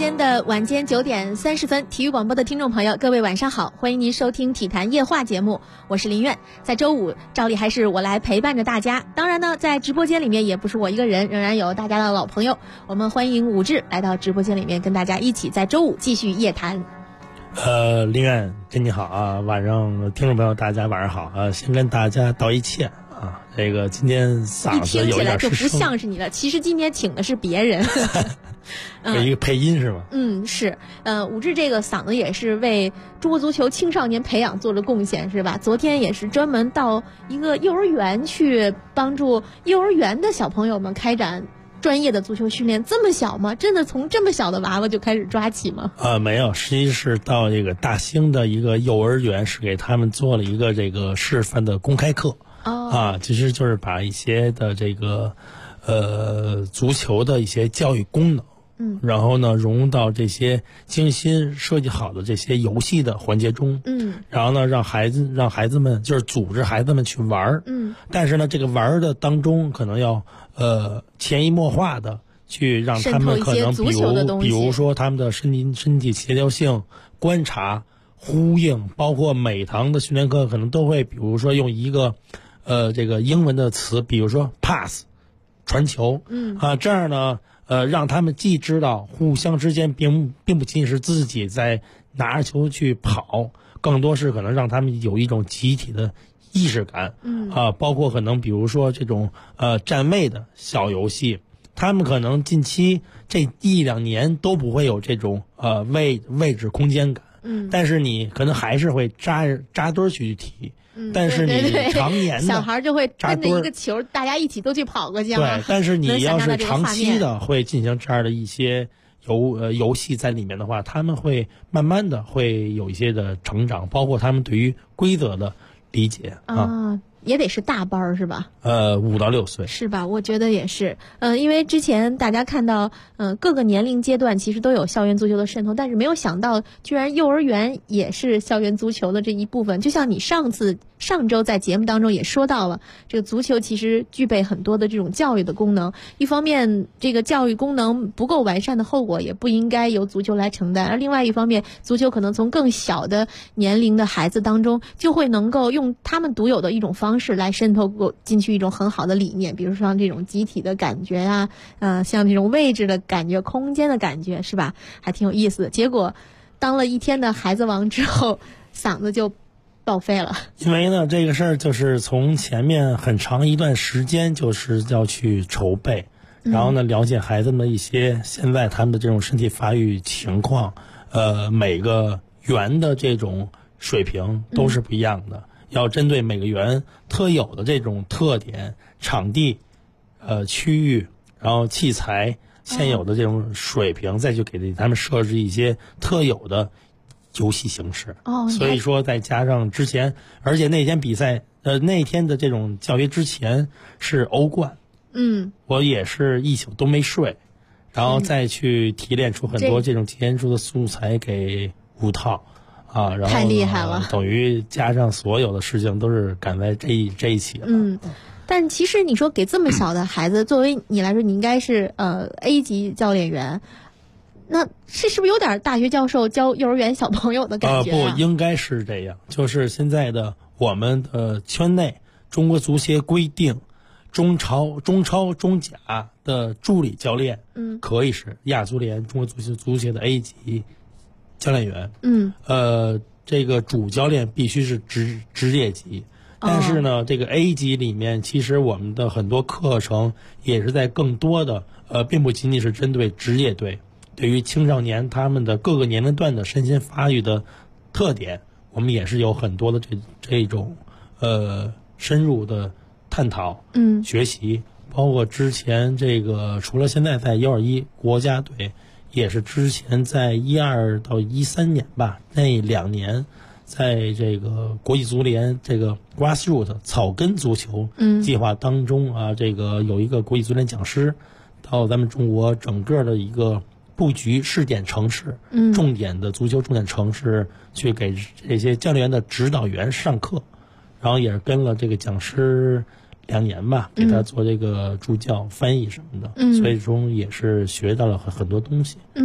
间的晚间9点30分，体育广播的听众朋友，各位晚上好，欢迎您收听体坛夜话节目，我是林苑。在周五，照例还是我来陪伴着大家。当然呢，在直播间里面也不是我一个人，仍然有大家的老朋友。我们欢迎武志来到直播间里面，跟大家一起在周五继续夜谈。 林苑，跟你好啊，晚上听众朋友大家晚上好啊，先跟大家道一歉啊，这个今天嗓子有一点失声，一听起来就不像是你了，其实今天请的是别人。 有一个配音是吗？ 是，武志这个嗓子也是为中国足球青少年培养做了贡献，是吧？昨天也是专门到一个幼儿园去帮助幼儿园的小朋友们开展专业的足球训练。这么小吗？真的从这么小的娃娃就开始抓起吗？ 没有，实际是到这个大兴的一个幼儿园，是给他们做了一个这个示范的公开课。其实就是把一些的这个足球的一些教育功能，然后呢融入到这些精心设计好的这些游戏的环节中，然后呢让孩子们就是组织孩子们去玩，但是呢这个玩的当中可能要潜移默化的去让他们可能比如说他们的身体协调性、观察、呼应，包括每堂的训练课可能都会比如说用一个这个英文的词，比如说 pass 传球，这样呢让他们既知道互相之间并不仅仅是自己在拿着球去跑，更多是可能让他们有一种集体的意识感，包括可能比如说这种站位的小游戏，他们可能近期这1-2年都不会有这种位置空间感，但是你可能还是会扎堆去踢。但是你常年的小孩就会跟着一个球，大家一起都去跑过去。 对，但是你要是长期的会进行这样的一些游戏在里面的话，他们会慢慢的会有一些的成长，包括他们对于规则的理解也得是大班是吧 ？5到6岁是吧？我觉得也是。因为之前大家看到，各个年龄阶段其实都有校园足球的渗透，但是没有想到，居然幼儿园也是校园足球的这一部分。就像你上周在节目当中也说到了，这个足球其实具备很多的这种教育的功能。一方面，这个教育功能不够完善的后果也不应该由足球来承担；而另外一方面，足球可能从更小的年龄的孩子当中，就会能够用他们独有的一种方式来渗透进去一种很好的理念，比如说像这种集体的感觉啊，像这种位置的感觉、空间的感觉，是吧？还挺有意思的。结果当了一天的孩子王之后，嗓子就报废了。 因为呢，这个事儿就是从前面很长一段时间就是要去筹备，然后呢了解孩子们的一些现在他们的这种身体发育情况，每个园的这种水平都是不一样的。要针对每个园特有的这种特点、场地、区域，然后器材现有的这种水平，再去给他们设置一些特有的游戏形式。所以说再加上之前，而且那天比赛，那天的这种教学之前是欧冠，我也是一宿都没睡，然后再去提炼出很多这种基础的素材给5套。然后太厉害了， 等于加上所有的事情都是赶在这一起了。 但其实你说给这么小的孩子，作为你来说，你应该是A 级教练员，那是不是有点大学教授教幼儿园小朋友的感觉不应该是这样，就是现在的我们的圈内中国足协规定，中超、中甲的助理教练，可以是亚足联中国足协的 A 级教练员，这个主教练必须是职业级，但是呢，这个 A 级里面，其实我们的很多课程也是在更多的并不仅仅是针对职业队，对于青少年他们的各个年龄段的身心发育的特点，我们也是有很多的这种深入的探讨，学习，包括之前这个除了现在在121国家队。也是之前在12到13年吧，那2年，在这个国际足联这个 grassroot 草根足球计划当中这个有一个国际足联讲师到咱们中国整个的一个布局试点城市，重点的足球重点城市去给这些教练员的指导员上课，然后也是跟了这个讲师2年吧，给他做这个助教、翻译什么的，所以说也是学到了很多东西。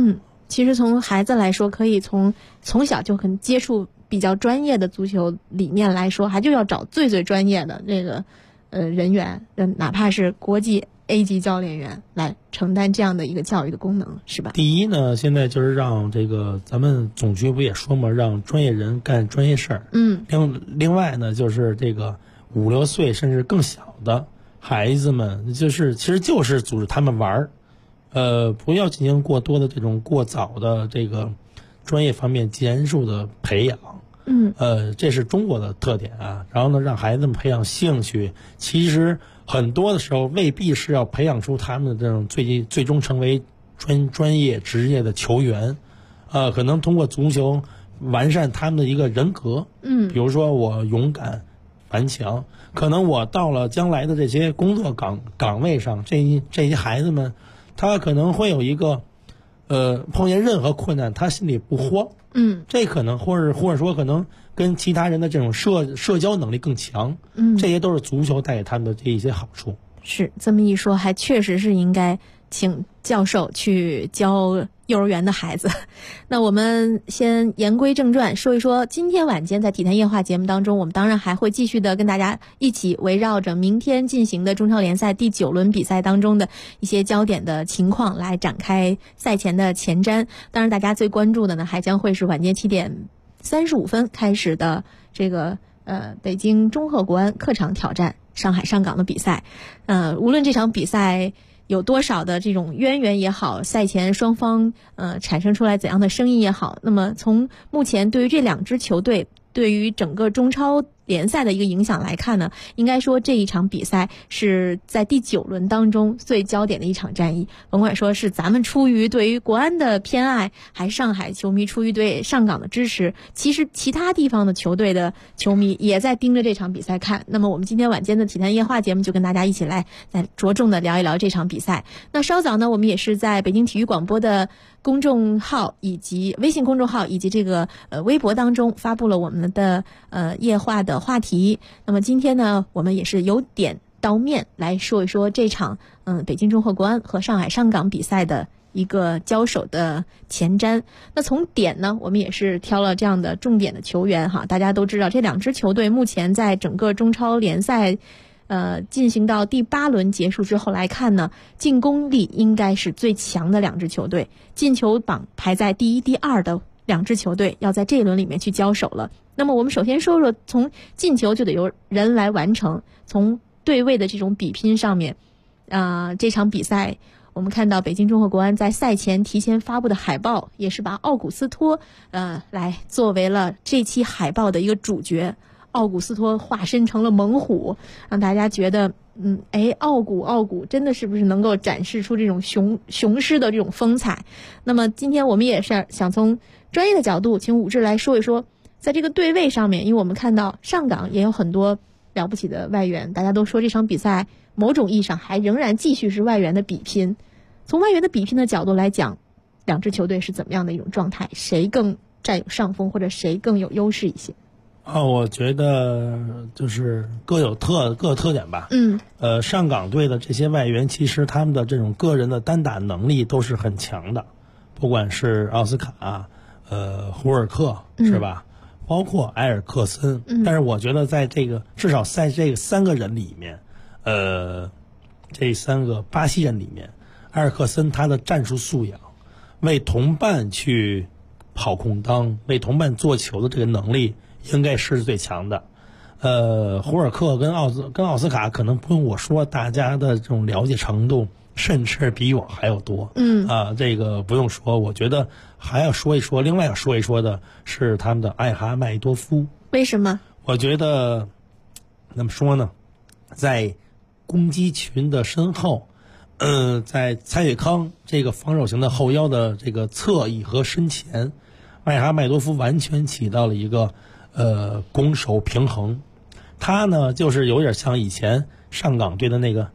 其实从孩子来说，可以从小就很接触比较专业的足球理念来说，还就要找最最专业的这个人员，哪怕是国际 A 级教练员来承担这样的一个教育的功能，是吧？ 第一呢，现在就是让这个咱们总局不也说嘛，让专业人干专业事儿。另外呢，就是这个5、6岁甚至更小的孩子们，其实就是组织他们玩儿，不要进行过多的这种过早的这个专业方面技术的培养。这是中国的特点啊。然后呢，让孩子们培养兴趣，其实很多的时候未必是要培养出他们的这种最终成为专业职业的球员，可能通过足球完善他们的一个人格。比如说我勇敢顽强，可能我到了将来的这些工作岗位上，这些孩子们，他可能会有一个碰见任何困难他心里不慌。这可能或者说可能跟其他人的这种社交能力更强。这些都是足球带给他们的这一些好处。 是这么一说，还确实是应该请教授去教幼儿园的孩子。那我们先言归正传，说一说今天晚间在体坛夜话节目当中，我们当然还会继续的跟大家一起围绕着明天进行的中超联赛第9轮比赛当中的一些焦点的情况来展开赛前的前瞻。当然大家最关注的呢，还将会是晚间7点35分开始的这个北京中赫国安客场挑战上海上港的比赛。无论这场比赛有多少的这种渊源也好，赛前双方产生出来怎样的声音也好，那么从目前对于这2支球队对于整个中超联赛的一个影响来看呢，应该说这一场比赛是在第9轮当中最焦点的一场战役。甭管说是咱们出于对于国安的偏爱，还是上海球迷出于对上港的支持，其实其他地方的球队的球迷也在盯着这场比赛看。那么我们今天晚间的体坛夜话节目就跟大家一起来再着重的聊一聊这场比赛。那稍早呢，我们也是在北京体育广播的公众号以及微信公众号以及这个微博当中发布了我们的夜话的话题。那么今天呢，我们也是由点到面来说一说这场北京中赫国安和上海上港比赛的一个交手的前瞻。那从点呢，我们也是挑了这样的重点的球员哈。大家都知道这2支球队目前在整个中超联赛进行到第8轮结束之后来看呢，进攻力应该是最强的2支球队，进球榜排在第1、第2的2支球队要在这一轮里面去交手了。那么我们首先说说，从进球就得由人来完成，从对位的这种比拼上面，这场比赛我们看到北京中赫国安在赛前提前发布的海报，也是把奥古斯托来作为了这期海报的一个主角。奥古斯托化身成了猛虎，让大家觉得奥古真的是不是能够展示出这种雄狮的这种风采。那么今天我们也是想从专业的角度请武志来说一说，在这个对位上面，因为我们看到上港也有很多了不起的外援，大家都说这场比赛某种意义上还仍然继续是外援的比拼。从外援的比拼的角度来讲，2支球队是怎么样的一种状态，谁更占有上风或者谁更有优势一些？ 我觉得就是各有特点吧。上港队的这些外援，其实他们的这种个人的单打能力都是很强的，不管是奥斯卡、胡尔克是吧？包括埃尔克森。但是我觉得在这个至少在这3个人里面，这3个巴西人里面，埃尔克森他的战术素养，为同伴去跑空当，为同伴做球的这个能力应该是最强的。胡尔克跟奥斯卡可能不用我说，大家的这种了解程度甚至比我还要多。这个不用说。我觉得还要说一说，另外要说一说的是他们的艾哈迈多夫。 为什么？ 我觉得怎么说呢，在攻击群的身后，在蔡伟康这个防守型的后腰的这个侧翼和身前，艾哈迈多夫完全起到了一个攻守平衡。他呢就是有点像以前上港队的那个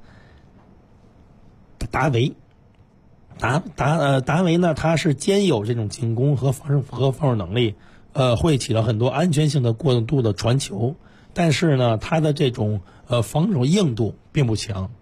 达维。达维呢，他是兼有这种进攻和防守能力，会起到很多安全性的过渡的传球，但是呢他的这种防守硬度并不强。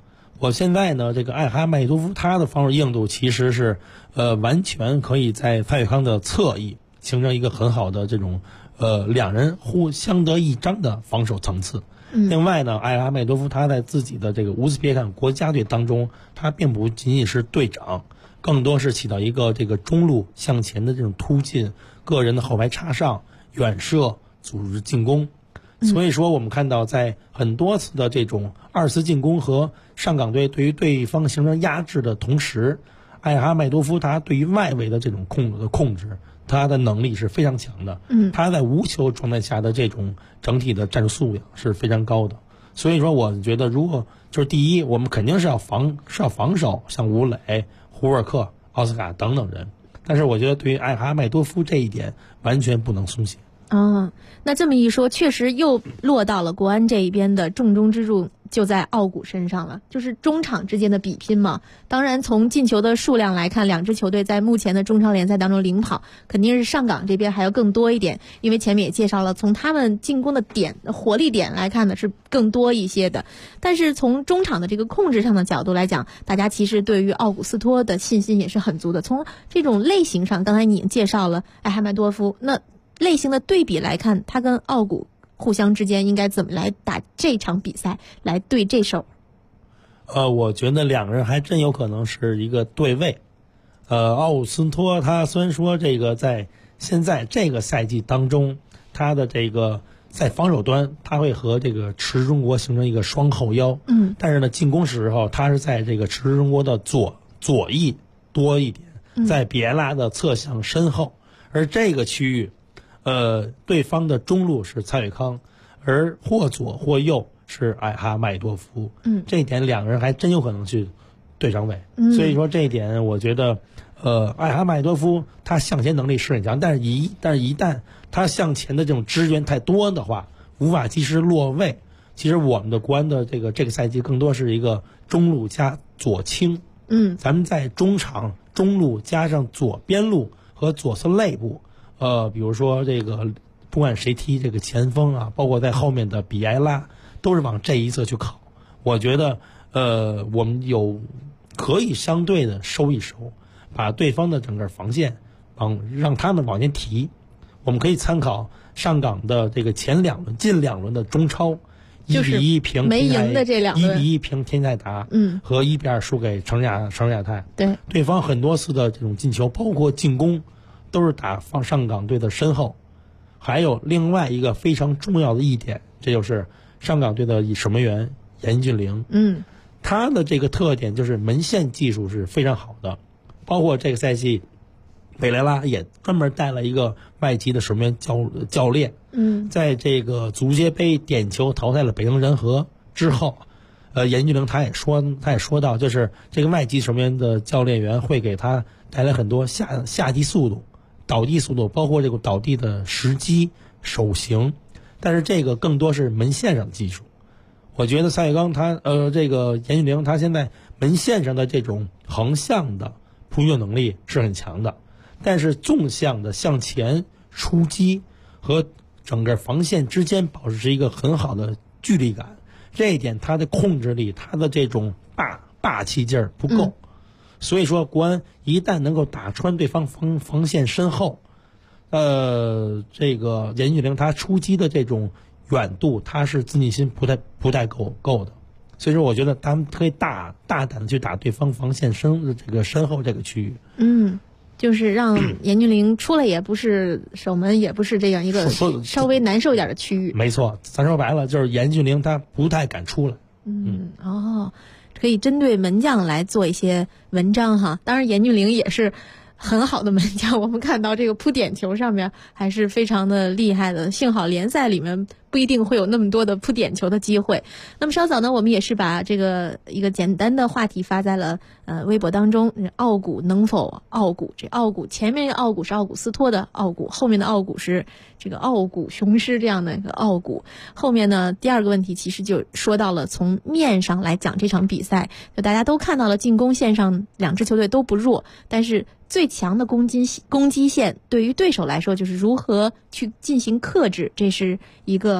我现在呢，这个艾哈迈多夫他的防守硬度其实是完全可以在蔡伟康的侧翼形成一个很好的这种两人互相得益彰的防守层次。另外呢，艾哈迈多夫他在自己的这个乌兹别克国家队当中，他并不仅仅是队长，更多是起到一个这个中路向前的这种突进、个人的后排插上、远射、组织进攻。所以说我们看到在很多次的这种二次进攻和上港队对于对方形成压制的同时，艾哈迈多夫他对于外围的这种控制，他的能力是非常强的。他在无球状态下的这种整体的战术素养是非常高的。所以说我觉得如果就是第一，我们肯定是要防守像吴磊、胡尔克、奥斯卡等等人，但是我觉得对于艾哈迈多夫这一点完全不能松懈。 那这么一说，确实又落到了国安这一边的重中之重，就在奥古身上了，就是中场之间的比拼嘛。当然，从进球的数量来看，两支球队在目前的中超联赛当中领跑，肯定是上港这边还要更多一点。因为前面也介绍了，从他们进攻的活力点来看呢，是更多一些的。但是从中场的这个控制上的角度来讲，大家其实对于奥古斯托的信心也是很足的。从这种类型上，刚才你已经介绍了艾哈迈多夫，那类型的对比来看，他跟奥古互相之间应该怎么来打这场比赛，来对这手？ 我觉得两个人还真有可能是一个对位。奥古斯托他虽然说这个在现在这个赛季当中，他的这个在防守端他会和这个驰之中国形成一个双后腰，但是呢进攻时候他是在这个驰之中国的左翼多一点，在比埃拉的侧向身后，而这个区域对方的中路是蔡伟康，而或左或右是艾哈迈多夫。这一点两个人还真有可能去对上位。所以说这一点我觉得艾哈迈多夫他向前能力是很强，但是一旦他向前的这种支援太多的话，无法及时落位。其实我们的国安的这个赛季更多是一个中路加左倾。咱们在中场中路加上左边路和左侧肋部。比如说这个，不管谁踢这个前锋啊，包括在后面的比埃拉，都是往这一侧去靠。我觉得，我们可以相对的收一收，把对方的整个防线让他们往前提。我们可以参考上港的这个近两轮的中超，1-1平没赢的这两轮 ，1-1平天泰达，和1-2输给成亚泰。对方很多次的这种进球，包括进攻。都是打放上港队的身后。还有另外一个非常重要的一点，这就是上港队的守门员严俊凌。他的这个特点就是门线技术是非常好的，包括这个赛季贝莱拉也专门带了一个外籍的守门员教练。在这个足协杯点球淘汰了北京人和之后，严俊凌他也说到，就是这个外籍守门员的教练员会给他带来很多下地速度、倒地速度，包括这个倒地的时机、手型，但是这个更多是门线上的技术。我觉得蔡伟刚这个严俊凌他现在门线上的这种横向的扑救能力是很强的，但是纵向的向前出击和整个防线之间保持一个很好的距离感，这一点他的控制力，他的这种霸气劲儿不够。所以说国安一旦能够打穿对方防线身后，这个严俊凌他出击的这种远度，他是自信心不太够的。所以说我觉得他们可以大胆的去打对方防线身后这个区域。 就是让严俊凌出来也不是守门，也不是这样一个稍微难受一点的区域。 没错，咱说白了就是严俊凌他不太敢出来。 可以针对门将来做一些文章哈。当然严俊凌也是很好的门将，我们看到这个扑点球上面还是非常的厉害的，幸好联赛里面不一定会有那么多的扑点球的机会。那么稍早呢，我们也是把这个一个简单的话题发在了微博当中。奥古能否奥古？这奥古前面这个奥古是奥古斯托的奥古，后面的奥古是这个奥古雄狮这样的一个奥古。后面呢，第二个问题其实就说到了从面上来讲这场比赛，就大家都看到了进攻线上两支球队都不弱，但是最强的攻击线对于对手来说就是如何去进行克制，这是一个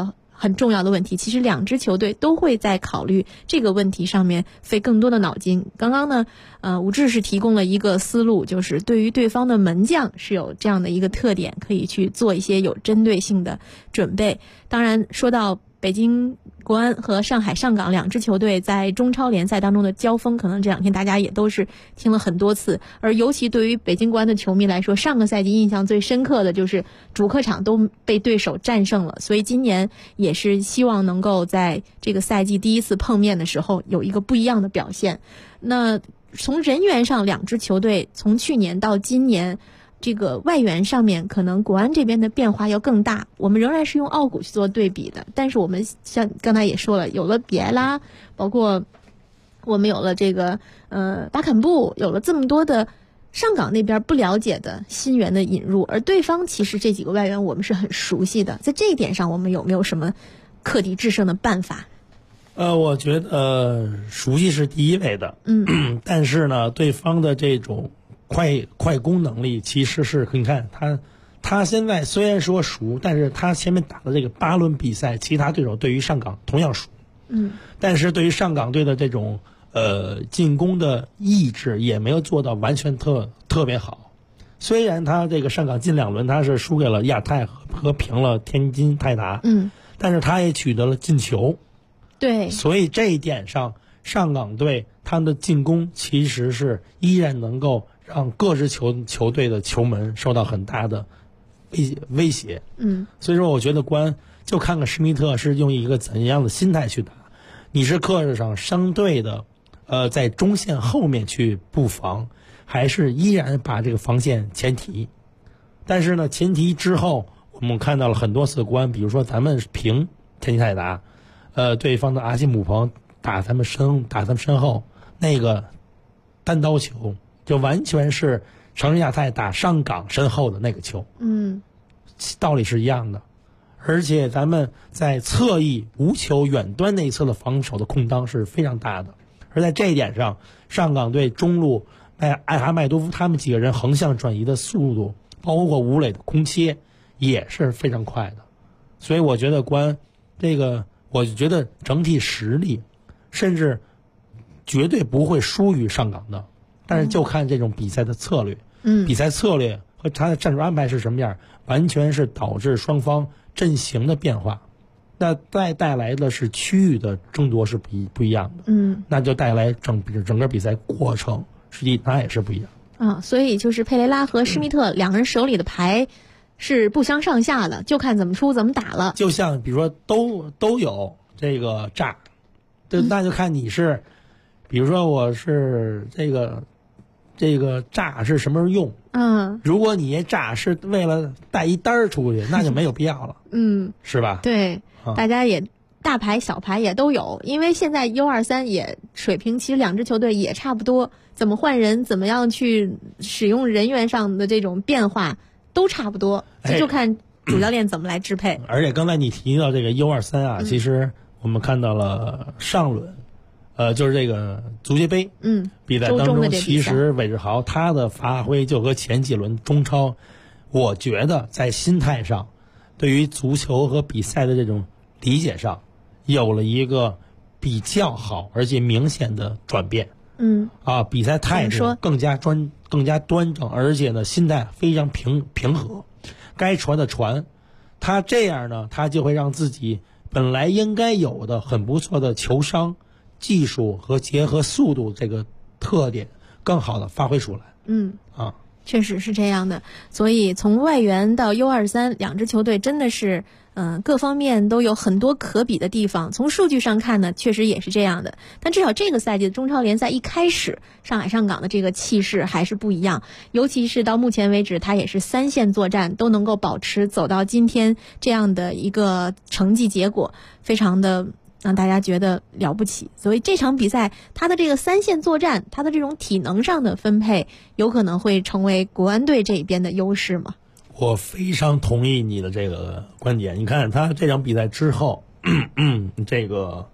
很重要的问题。其实两支球队都会在考虑这个问题上面费更多的脑筋。刚刚呢，武志是提供了一个思路，就是对于对方的门将是有这样的一个特点，可以去做一些有针对性的准备。当然，说到北京国安和上海上港两支球队在中超联赛当中的交锋，可能这两天大家也都是听了很多次。而尤其对于北京国安的球迷来说，上个赛季印象最深刻的就是主客场都被对手战胜了，所以今年也是希望能够在这个赛季第一次碰面的时候有一个不一样的表现。那从人员上，两支球队从去年到今年，这个外援上面可能国安这边的变化要更大。我们仍然是用奥古去做对比的，但是我们像刚才也说了，有了比埃拉，包括我们有了这个巴坎布，有了这么多的上港那边不了解的新援的引入，而对方其实这几个外援我们是很熟悉的。在这一点上，我们有没有什么克敌制胜的办法？ 我觉得熟悉是第一位的，但是呢，对方的这种快攻能力其实是，你看他现在虽然说熟，但是他前面打的这个8轮比赛，其他对手对于上港同样熟，但是对于上港队的这种进攻的意志也没有做到完全特别好。虽然他这个上港近2轮他是输给了亚泰和平了天津泰达，但是他也取得了进球。 对， 所以这一点上，上港队他们的进攻其实是依然能够让各支球队的球门受到很大的威胁。所以说我觉得国安就看看施密特是用一个怎样的心态去打。你是克制上相对的在中线后面去布防，还是依然把这个防线前提？但是呢，前提之后我们看到了很多次国安，比如说咱们平天津泰达，对方的阿西姆彭打咱们身后那个单刀球，就完全是长春亚泰打上港身后的那个球，道理是一样的。而且咱们在侧翼无球远端那一侧的防守的空当是非常大的，而在这一点上，上港队中路艾哈迈多夫他们几个人横向转移的速度，包括吴磊的空切也是非常快的。所以我觉得国安这个，我觉得整体实力甚至绝对不会输于上港的，但是就看这种比赛的策略，比赛策略和他的战术安排是什么样，完全是导致双方阵型的变化。那带来的是区域的争夺是不一样的，那就带来整个比赛过程实际它也是不一样啊。所以就是佩雷拉和施密特两个人手里的牌是不相上下的，就看怎么出怎么打了。 就像比如说都有这个炸，那就看你是，比如说我是这个炸是什么时候用？如果你炸是为了带一单儿出去，那就没有必要了，是吧？ 对，大家也大牌小牌也都有，因为现在 U23也水平，其实两支球队也差不多，怎么换人，怎么样去使用人员上的这种变化都差不多，就看主教练怎么来支配。 而且刚才你提到这个 U23啊，其实我们看到了上轮。就是这个足协杯比赛当中，其实韦志豪他的发挥就和前几轮中超，我觉得在心态上，对于足球和比赛的这种理解上，有了一个比较好而且明显的转变。比赛态度更加端正，而且呢心态非常平和，该传的传，他这样呢，他就会让自己本来应该有的很不错的球商。技术和结合速度这个特点更好的发挥出来。 确实是这样的。所以从外援到 U23，两支球队真的是各方面都有很多可比的地方。从数据上看呢，确实也是这样的。但至少这个赛季的中超联赛一开始，上海上港的这个气势还是不一样。尤其是到目前为止，它也是3线作战都能够保持走到今天这样的一个成绩结果，非常的让大家觉得了不起。所以这场比赛它的这个3线作战，它的这种体能上的分配，有可能会成为国安队这边的优势吗？ 我非常同意你的这个观点。你看他这场比赛之后，这个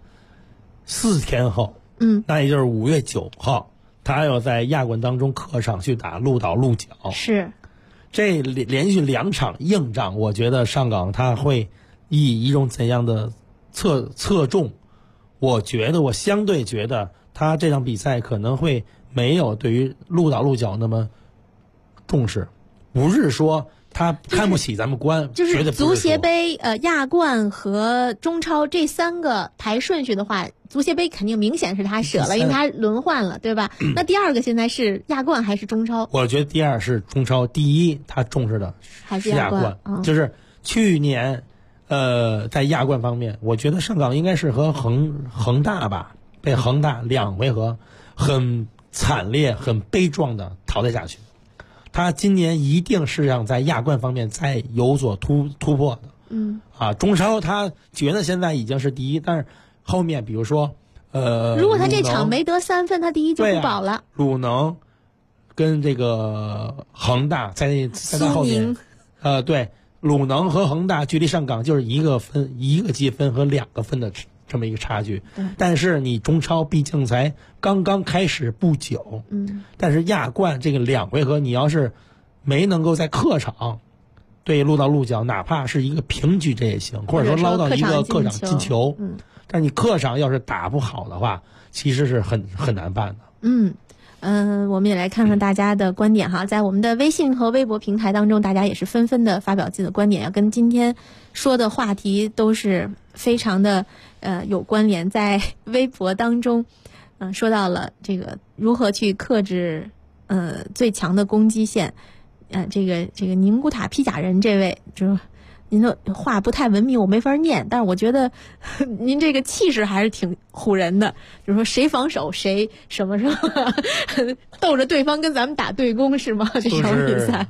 4天后，那也就是5月9号，他要在亚冠当中客场去打鹿岛鹿角。 是， 这连续2场硬仗，我觉得上港他会以一种怎样的侧重，我相对觉得他这场比赛可能会没有对于鹿岛鹿角那么重视，不是说他看不起咱们国安， 就是足协杯、亚冠和中超这3个排顺序的话，足协杯肯定明显是他舍了，因为他轮换了，对吧？那第2个现在是亚冠还是中超？ 我觉得第2是中超，第1他重视的还是亚冠，就是去年在亚冠方面，我觉得上港应该是和恒大吧，被恒大2回合很惨烈、很悲壮的淘汰下去。他今年一定是让在亚冠方面再有所突破的。中超他觉得现在已经是第1，但是后面比如说如果他这场没得3分，他第1就不保了。 鲁能跟这个恒大在他后面，对，鲁能和恒大距离上港就是1个积分和2个分的这么一个差距。但是你中超毕竟才刚刚开始不久，但是亚冠这个2回合，你要是没能够在客场对鹿岛鹿角，哪怕是一个平局这也行，或者说捞到一个客场进球，但是你客场要是打不好的话，其实是很难办的。 我们也来看看大家的观点哈，在我们的微信和微博平台当中，大家也是纷纷的发表自己的观点，要跟今天说的话题都是非常的有关联。在微博当中，说到了这个如何去克制最强的攻击线，这个宁古塔披甲人这位就。您的话不太文明，我没法念，但是我觉得您这个气势还是挺唬人的。就是说谁防守谁什么逗着对方跟咱们打对攻是吗？这场比赛，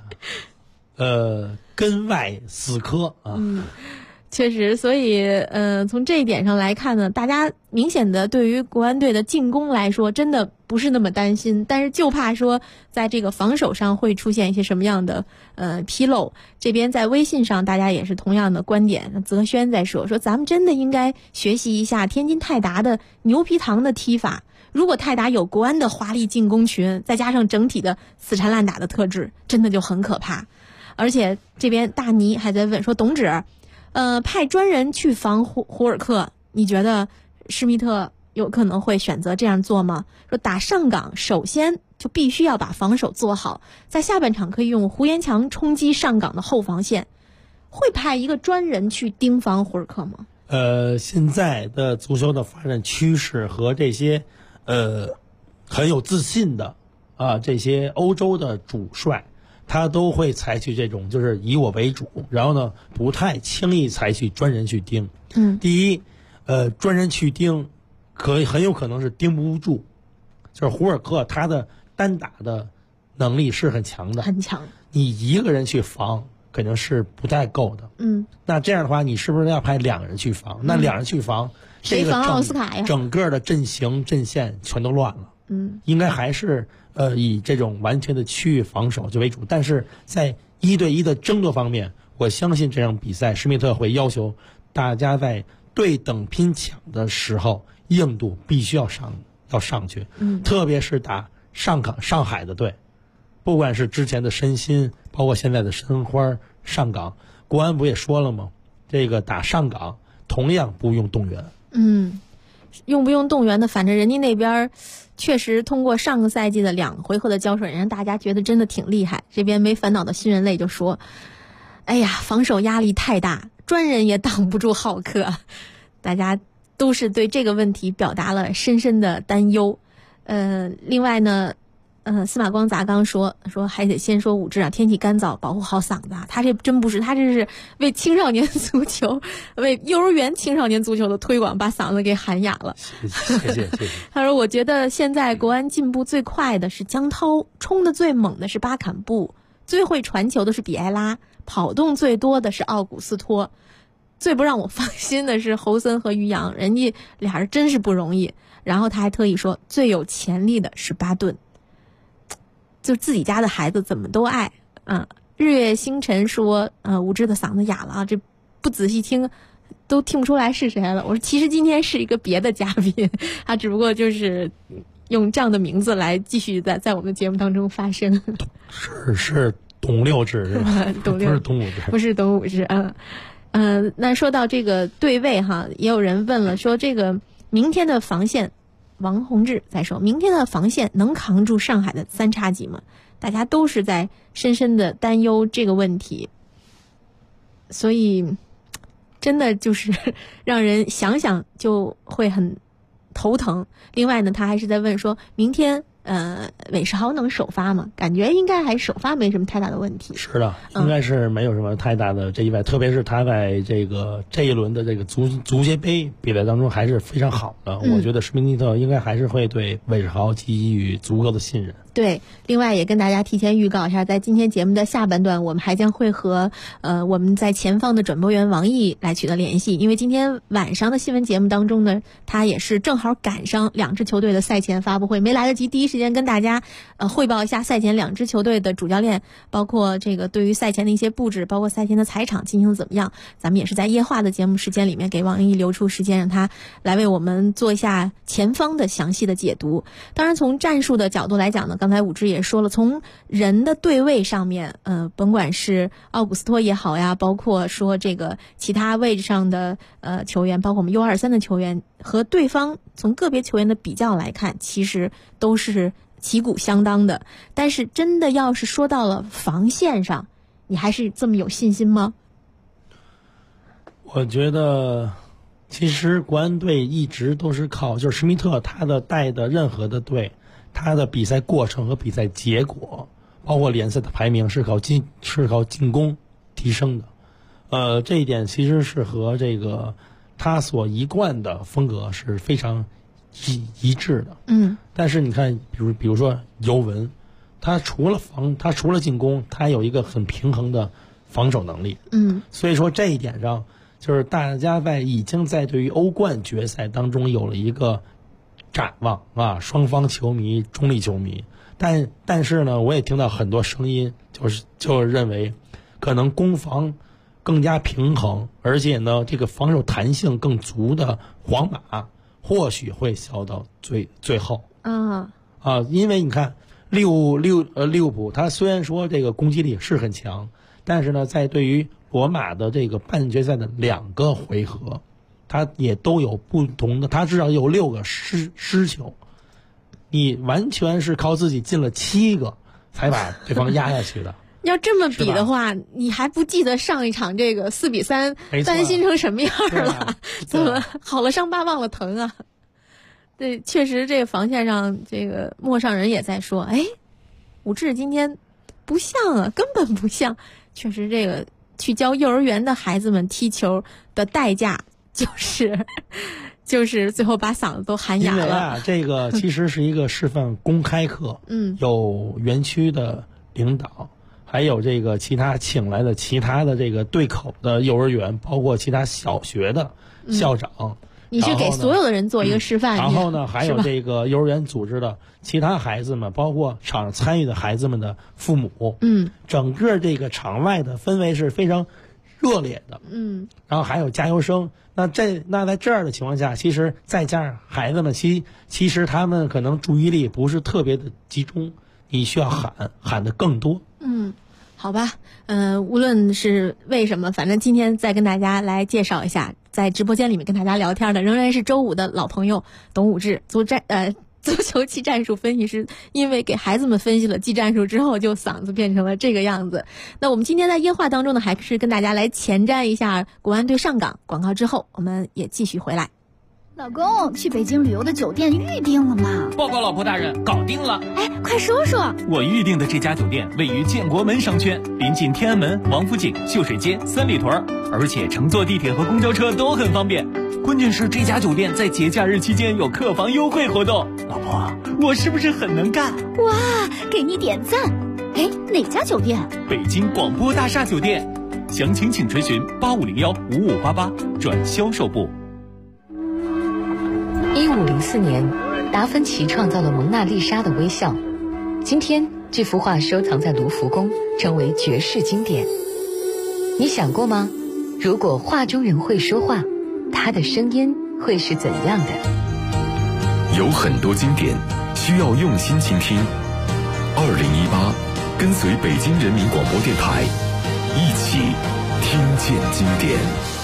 根外死磕啊。 确实，所以从这一点上来看呢，大家明显的对于国安队的进攻来说，真的不是那么担心，但是就怕说在这个防守上会出现一些什么样的纰漏。这边在微信上，大家也是同样的观点。泽轩在说咱们真的应该学习一下天津泰达的牛皮糖的踢法。如果泰达有国安的华丽进攻群，再加上整体的死缠烂打的特质，真的就很可怕。而且这边大尼还在问说，董指。派专人去防胡尔克，你觉得施密特有可能会选择这样做吗？说打上港，首先就必须要把防守做好，在下半场可以用胡延强冲击上港的后防线，会派一个专人去盯防胡尔克吗？ 现在的足球的发展趋势和这些很有自信的这些欧洲的主帅。他都会采取这种就是以我为主，然后呢不太轻易采取专人去盯。第一，专人去盯很有可能是盯不住，就是胡尔克他的单打的能力是很强的， 很强。 你一个人去防肯定是不太够的。那这样的话，你是不是要派2人去防？那2人去防， 谁防奥斯卡呀？ 整个的阵型阵线全都乱了。应该还是以这种完全的区域防守就为主，但是在1对1的争夺方面，我相信这场比赛施密特会要求大家在对等拼抢的时候硬度必须要上去。特别是打上海的队，不管是之前的申鑫，包括现在的申花、上港，国安不也说了吗？这个打上港同样不用动员。 用不用动员的，反正人家那边确实通过上个赛季的2回合的交手，让大家觉得真的挺厉害。这边没烦恼的新人类就说，哎呀，防守压力太大，专人也挡不住浩克。大家都是对这个问题表达了深深的担忧。另外呢，司马光砸缸说还得先说武志啊，天气干燥，保护好嗓子。他这真不是，他这是为青少年足球、为幼儿园青少年足球的推广，把嗓子给喊哑了。 谢谢。 他说：“我觉得现在国安进步最快的是江涛，冲得最猛的是巴坎布，最会传球的是比埃拉，跑动最多的是奥古斯托。最不让我放心的是侯森和于洋，人家俩人真是不容易。然后他还特意说，最有潜力的是巴顿。”就自己家的孩子怎么都爱。日月星辰说武志的嗓子哑了啊，这不仔细听都听不出来是谁了。我说其实今天是一个别的嘉宾，他只不过就是用这样的名字来继续在我们的节目当中发声。 是董六志是吧？ 董六不是董武志， 不是董武志。 那说到这个对位哈，也有人问了，说这个明天的防线，王洪志在说，明天的防线能扛住上海的3叉戟吗？大家都是在深深的担忧这个问题，所以真的就是让人想想就会很头疼。另外呢，他还是在问说，明天韦世豪能首发吗？感觉应该还首发没什么太大的问题。 是的，应该是没有什么太大的这意外，特别是他在这一轮的这个足协杯比赛当中还是非常好的。我觉得施密尼特应该还是会对韦世豪给予足够的信任。 对，另外也跟大家提前预告一下，在今天节目的下半段，我们还将会和我们在前方的转播员王毅来取得联系，因为今天晚上的新闻节目当中呢，他也是正好赶上2支球队的赛前发布会，没来得及第一时间跟大家汇报一下赛前2支球队的主教练，包括这个对于赛前的一些布置，包括赛前的采场进行的怎么样。咱们也是在夜话的节目时间里面给王毅留出时间，让他来为我们做一下前方的详细的解读。当然从战术的角度来讲呢，刚才武志也说了，从人的对位上面，甭管是奥古斯托也好呀，包括说这个其他位置上的球员，包括我们 U23 的球员和对方从个别球员的比较来看，其实都是旗鼓相当的。但是真的要是说到了防线上，你还是这么有信心吗？ 我觉得其实国安队一直都是靠就是施密特他的带的任何的队，他的比赛过程和比赛结果，包括联赛的排名是靠进攻提升的。这一点其实是和这个他所一贯的风格是非常一致的。但是你看，比如说尤文，他除了进攻，他有一个很平衡的防守能力。所以说这一点上，就是大家已经在对于欧冠决赛当中有了一个展望啊，双方球迷、中立球迷，但是呢，我也听到很多声音，就是认为，可能攻防更加平衡，而且呢，这个防守弹性更足的皇马，或许会笑到最后。因为你看利物浦，他虽然说这个攻击力是很强，但是呢，在对于罗马的这个半决赛的2个回合，他也都有不同的，他至少有6个失球，你完全是靠自己进了7个才把对方压下去的。 要这么比的话，你还不记得上一场这个4-3担心成什么样了？怎么好了伤疤忘了疼啊？对，确实这个防线上，这个陌上人也在说，武志今天不像啊，根本不像。确实，这个去教幼儿园的孩子们踢球的代价就是最后把嗓子都喊哑了。因为这个其实是一个示范公开课，有园区的领导，还有这个其他请来的其他的这个对口的幼儿园，包括其他小学的校长。 你是给所有的人做一个示范。 然后呢，还有这个幼儿园组织的其他孩子们，包括场上参与的孩子们的父母。整个这个场外的氛围是非常热烈的。然后还有加油声。那在这儿的情况下，其实再加上孩子们，其实他们可能注意力不是特别的集中，你需要喊的更多。 好吧，无论是为什么，反正今天再跟大家来介绍一下，在直播间里面跟大家聊天的仍然是周五的老朋友董武志，足球技战术分析师，因为给孩子们分析了技战术之后，就嗓子变成了这个样子。那我们今天在夜话当中呢，还是跟大家来前瞻一下国安队上港。广告之后，我们也继续回来。 老公，去北京旅游的酒店预定了吗？ 报告老婆大人，搞定了。 快说说。 我预定的这家酒店位于建国门商圈，临近天安门、王府井、秀水街、三里屯，而且乘坐地铁和公交车都很方便。关键是这家酒店在节假日期间有客房优惠活动。老婆，我是不是很能干？ 哇，给你点赞。哪家酒店？ 北京广播大厦酒店。详情请垂询8501-5588转销售部。 1504年，达芬奇创造了蒙娜丽莎的微笑。今天，这幅画收藏在卢浮宫，成为绝世经典。你想过吗？如果画中人会说话，他的声音会是怎样的？ 有很多经典需要用心倾听。2018，跟随北京人民广播电台，一起听见经典。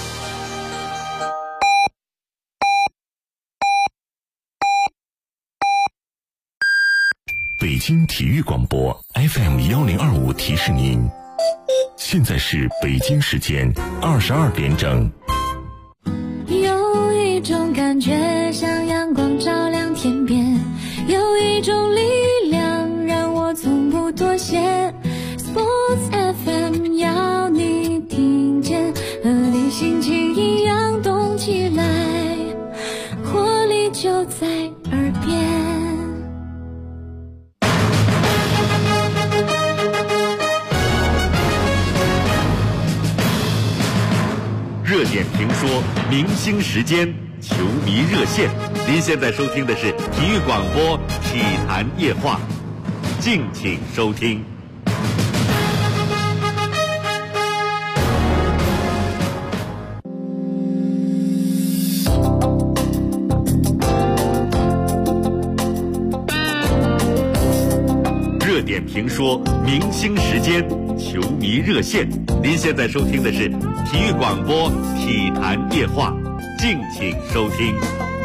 北京体育广播 FM1025提示您，现在是北京时间22点整。 有一种感觉像阳光照亮天边，有一种力量让我从不妥协。Sports FM 要你听见，和你心情一样动起来，活力就在耳边。 热点评说，明星时间，球迷热线。您现在收听的是体育广播体坛夜话，敬请收听。热点评说，明星时间，球迷热线。您现在收听的是体育广播体坛夜话，敬请收听。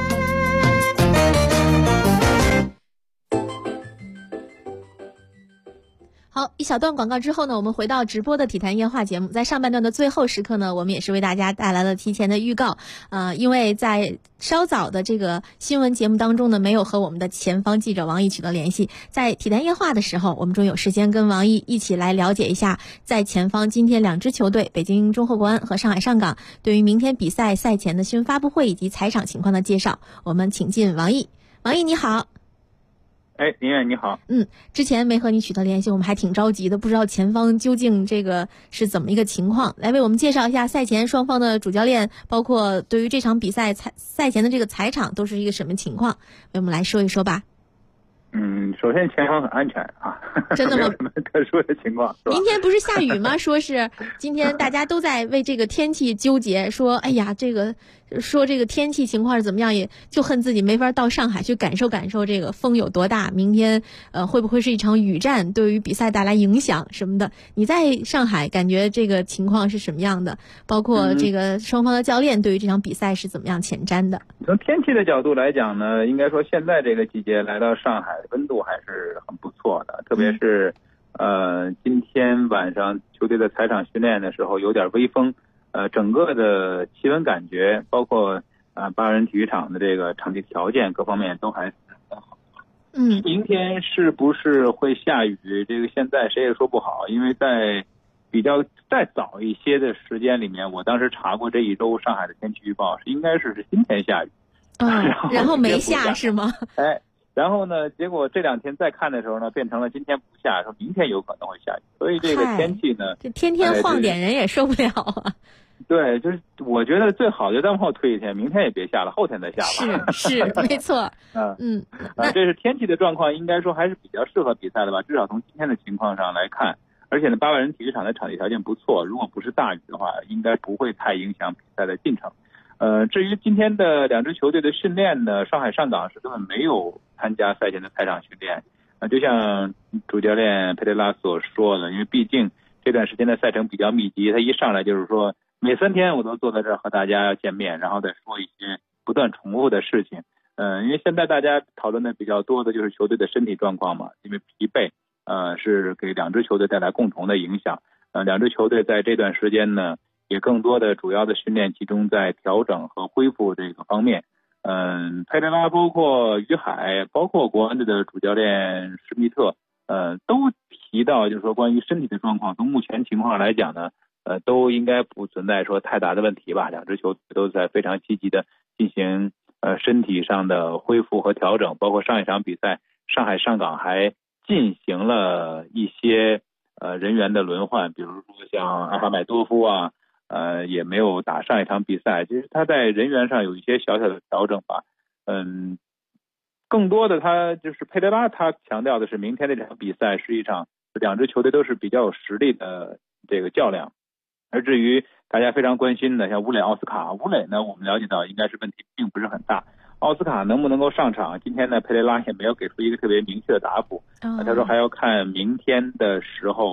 好，一小段广告之后呢，我们回到直播的体坛夜话节目。在上半段的最后时刻呢，我们也是为大家带来了提前的预告。因为在稍早的这个新闻节目当中呢，没有和我们的前方记者王毅取得联系。在体坛夜话的时候，我们终于有时间跟王毅一起来了解一下在前方今天两支球队北京中赫国安和上海上港对于明天比赛赛前的新闻发布会以及采场情况的介绍。我们请进王毅。王毅你好。 林远你好。 之前没和你取得联系，我们还挺着急的，不知道前方究竟这个是怎么一个情况。来为我们介绍一下赛前双方的主教练，包括对于这场比赛赛前的这个采场都是一个什么情况，为我们来说一说吧。 首先前方很安全啊， 真的吗？ 没有什么特殊的情况。 明天不是下雨吗？说是今天大家都在为这个天气纠结，说哎呀，这个天气情况是怎么样，也就恨自己没法到上海去感受感受这个风有多大，明天会不会是一场雨战，对于比赛带来影响什么的。你在上海感觉这个情况是什么样的？包括这个双方的教练对于这场比赛是怎么样前瞻的？ 从天气的角度来讲呢，应该说现在这个季节来到上海，温度还是很不错的，特别是今天晚上球队的采场训练的时候有点微风，整个的气温感觉，包括八人体育场的这个场地条件各方面都还是很好。明天是不是会下雨？这个现在谁也说不好，因为在比较再早一些的时间里面，我当时查过这一周上海的天气预报是应该是今天下雨， 然后没下是吗？ 然后呢，结果这两天再看的时候呢，变成了今天不下，说明天有可能会下雨。所以这个天气呢， 这天天晃点人也受不了啊。 对，就是我觉得最好就再往后推一天，明天也别下了，后天再下吧。 是没错。 这是天气的状况，应该说还是比较适合比赛的吧，至少从今天的情况上来看。而且呢，8万人体育场的场地条件不错，如果不是大雨的话，应该不会太影响比赛的进程。至于今天的两支球队的训练呢，上海上港是根本没有参加赛前的采场训练。就像主教练佩雷拉所说的，因为毕竟这段时间的赛程比较密集，他一上来就是说每3天我都坐在这儿和大家见面，然后再说一些不断重复的事情。因为现在大家讨论的比较多的就是球队的身体状况嘛，因为疲惫是给两支球队带来共同的影响。两支球队在这段时间呢，也更多的主要的训练集中在调整和恢复这个方面。佩雷拉包括于海，包括国安队的主教练施密特，都提到就是说关于身体的状况，从目前情况来讲呢，都应该不存在说太大的问题吧。两支球队都在非常积极的进行身体上的恢复和调整，包括上一场比赛，上海上港还进行了一些人员的轮换，比如说像阿哈迈多夫啊。也没有打上一场比赛，其实他在人员上有一些小小的调整吧。更多的他就是佩雷拉，他强调的是明天这场比赛是一场两支球队都是比较有实力的这个较量。而至于大家非常关心的像乌磊、奥斯卡，乌磊呢，我们了解到应该是问题并不是很大。奥斯卡能不能够上场，今天呢佩雷拉也没有给出一个特别明确的答复。他说还要看明天的时候